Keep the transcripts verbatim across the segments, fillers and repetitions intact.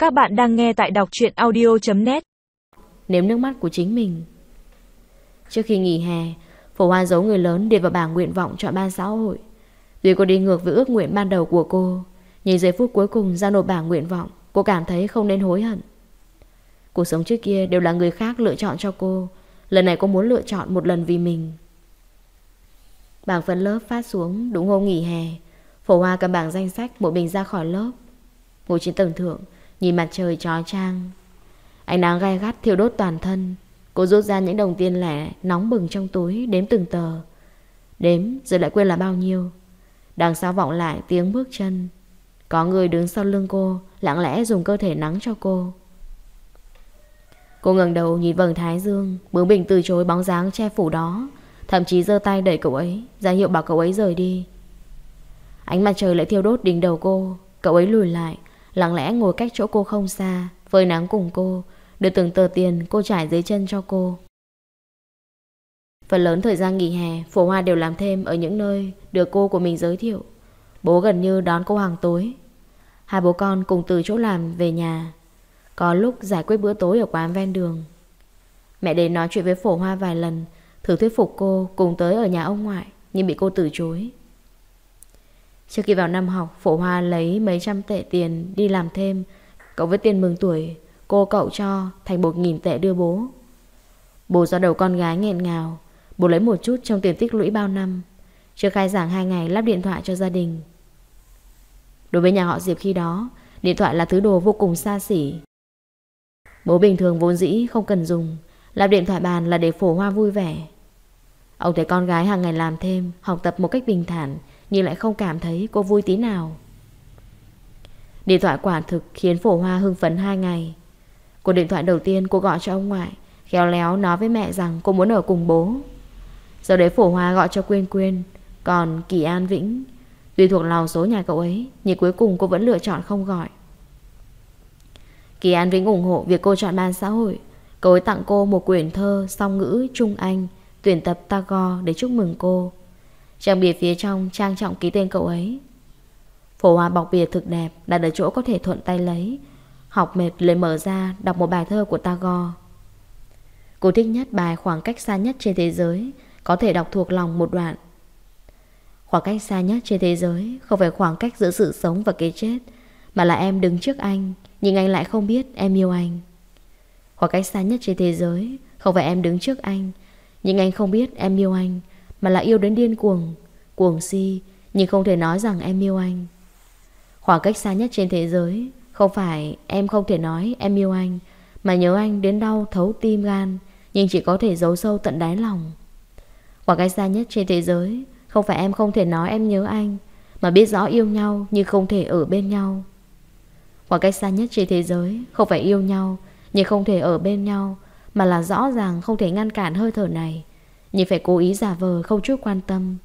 Các bạn đang nghe tại đọc truyện audio chấm net. Nếm nước mắt của chính mình. Trước khi nghỉ hè, Phổ Hoa giấu người lớn để vào bảng nguyện vọng chọn ban xã hội. Tuy cô đi ngược với ước nguyện ban đầu của cô, nhưng giây phút cuối cùng ra nộp bảng nguyện vọng, cô cảm thấy không nên hối hận. Cuộc sống trước kia đều là người khác lựa chọn cho cô. Lần này cô muốn lựa chọn một lần vì mình. Bảng phân lớp phát xuống đúng hôm nghỉ hè. Phổ Hoa cầm bảng danh sách một mình ra khỏi lớp, ngồi trên tầng thượng, nhìn mặt trời chói chang. Ánh nắng gay gắt thiêu đốt toàn thân. Cô rút ra những đồng tiền lẻ nóng bừng trong túi, đếm từng tờ. Đếm rồi lại quên là bao nhiêu. Đằng sau vọng lại tiếng bước chân. Có người đứng sau lưng cô, lặng lẽ dùng cơ thể nắng cho cô. Cô ngẩng đầu nhìn vầng thái dương, bướng bỉnh từ chối bóng dáng che phủ đó, thậm chí giơ tay đẩy cậu ấy, ra hiệu bảo cậu ấy rời đi. Ánh mặt trời lại thiêu đốt đỉnh đầu cô. Cậu ấy lùi lại, lặng lẽ ngồi cách chỗ cô không xa, phơi nắng cùng cô, đưa từng tờ tiền cô trải dưới chân cho cô. Phần lớn thời gian nghỉ hè, Phổ Hoa đều làm thêm ở những nơi được cô của mình giới thiệu. Bố gần như đón cô hàng tối. Hai bố con cùng từ chỗ làm về nhà, có lúc giải quyết bữa tối ở quán ven đường. Mẹ đến nói chuyện với Phổ Hoa vài lần, thử thuyết phục cô cùng tới ở nhà ông ngoại, nhưng bị cô từ chối. Trước khi vào năm học, Phổ Hoa lấy mấy trăm tệ tiền đi làm thêm, cộng với tiền mừng tuổi cô cậu cho thành một nghìn tệ đưa bố. Bố do đầu con gái nghẹn ngào, bố lấy một chút trong tiền tích lũy bao năm. Trước khai giảng hai ngày lắp điện thoại cho gia đình. Đối với nhà họ Diệp khi đó, điện thoại là thứ đồ vô cùng xa xỉ. Bố bình thường vốn dĩ không cần dùng, lắp điện thoại bàn là để Phổ Hoa vui vẻ. Ông thấy con gái hàng ngày làm thêm, học tập một cách bình thản, nhưng lại không cảm thấy cô vui tí nào. Điện thoại quả thực khiến Phổ Hoa hưng phấn hai ngày. Cuộc điện thoại đầu tiên cô gọi cho ông ngoại, khéo léo nói với mẹ rằng cô muốn ở cùng bố. Sau đấy Phổ Hoa gọi cho Quyên Quyên. Còn Kỳ An Vĩnh, tuy thuộc lòng số nhà cậu ấy, nhưng cuối cùng cô vẫn lựa chọn không gọi. Kỳ An Vĩnh ủng hộ việc cô chọn ban xã hội. Cậu ấy tặng cô một quyển thơ song ngữ Trung Anh, tuyển tập Tagore để chúc mừng cô. Trang bìa phía trong trang trọng ký tên cậu ấy. Phổ Hoa bọc bìa thực đẹp, đặt ở chỗ có thể thuận tay lấy. Học mệt lấy mở ra đọc một bài thơ của Tagore. Cô thích nhất bài Khoảng cách xa nhất trên thế giới, có thể đọc thuộc lòng một đoạn. Khoảng cách xa nhất trên thế giới không phải khoảng cách giữa sự sống và cái chết, mà là em đứng trước anh, nhưng anh lại không biết em yêu anh. Khoảng cách xa nhất trên thế giới không phải em đứng trước anh, nhưng anh không biết em yêu anh, mà là yêu đến điên cuồng, cuồng si, nhưng không thể nói rằng em yêu anh. Khoảng cách xa nhất trên thế giới không phải em không thể nói em yêu anh, mà nhớ anh đến đau thấu tim gan, nhưng chỉ có thể giấu sâu tận đáy lòng. Khoảng cách xa nhất trên thế giới không phải em không thể nói em nhớ anh, mà biết rõ yêu nhau nhưng không thể ở bên nhau. Khoảng cách xa nhất trên thế giới không phải yêu nhau nhưng không thể ở bên nhau, mà là rõ ràng không thể ngăn cản hơi thở này, nhưng phải cố ý giả vờ không chút quan tâm.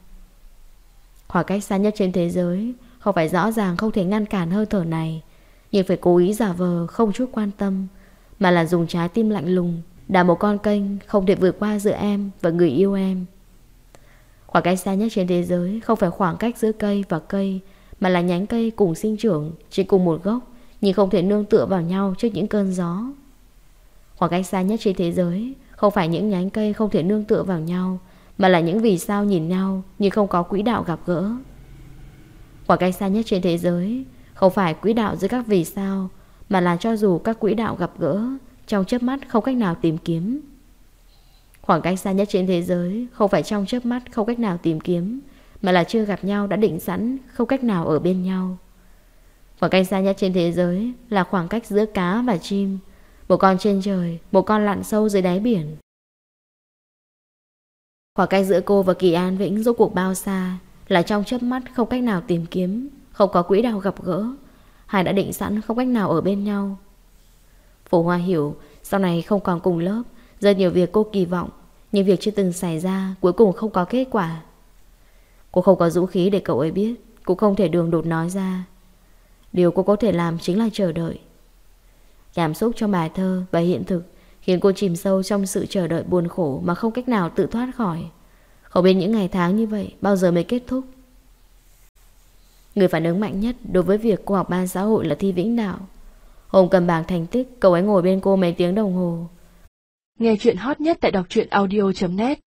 Khoảng cách xa nhất trên thế giới không phải rõ ràng không thể ngăn cản hơi thở này, nhưng phải cố ý giả vờ không chút quan tâm, mà là dùng trái tim lạnh lùng đào một con kênh không thể vượt qua giữa em và người yêu em. Khoảng cách xa nhất trên thế giới không phải khoảng cách giữa cây và cây, mà là nhánh cây cùng sinh trưởng trên cùng một gốc, nhưng không thể nương tựa vào nhau trước những cơn gió. Khoảng cách xa nhất trên thế giới không phải những nhánh cây không thể nương tựa vào nhau, mà là những vì sao nhìn nhau nhưng không có quỹ đạo gặp gỡ. Khoảng cách xa nhất trên thế giới không phải quỹ đạo giữa các vì sao, mà là cho dù các quỹ đạo gặp gỡ, trong chớp mắt không cách nào tìm kiếm. Khoảng cách xa nhất trên thế giới không phải trong chớp mắt không cách nào tìm kiếm, mà là chưa gặp nhau đã định sẵn không cách nào ở bên nhau. Khoảng cách xa nhất trên thế giới là khoảng cách giữa cá và chim, một con trên trời, một con lặn sâu dưới đáy biển. Khoảng cách giữa cô và Kỳ An Vĩnh rốt cuộc bao xa, là trong chớp mắt không cách nào tìm kiếm, không có quỹ đạo gặp gỡ, hai đã định sẵn không cách nào ở bên nhau. Phổ Hoa hiểu sau này không còn cùng lớp, rất nhiều việc cô kỳ vọng, nhưng việc chưa từng xảy ra cuối cùng không có kết quả. Cô không có dũng khí để cậu ấy biết, cũng không thể đường đột nói ra. Điều cô có thể làm chính là chờ đợi. Cảm xúc trong bài thơ và hiện thực khiến cô chìm sâu trong sự chờ đợi buồn khổ mà không cách nào tự thoát khỏi. Không biết những ngày tháng như vậy bao giờ mới kết thúc. Người phản ứng mạnh nhất đối với việc cô học ban xã hội là Thi Vĩnh Đạo. Hôm cầm bảng thành tích, cậu ấy ngồi bên cô mấy tiếng đồng hồ. Nghe chuyện hot nhất tại đọc truyện audio chấm net.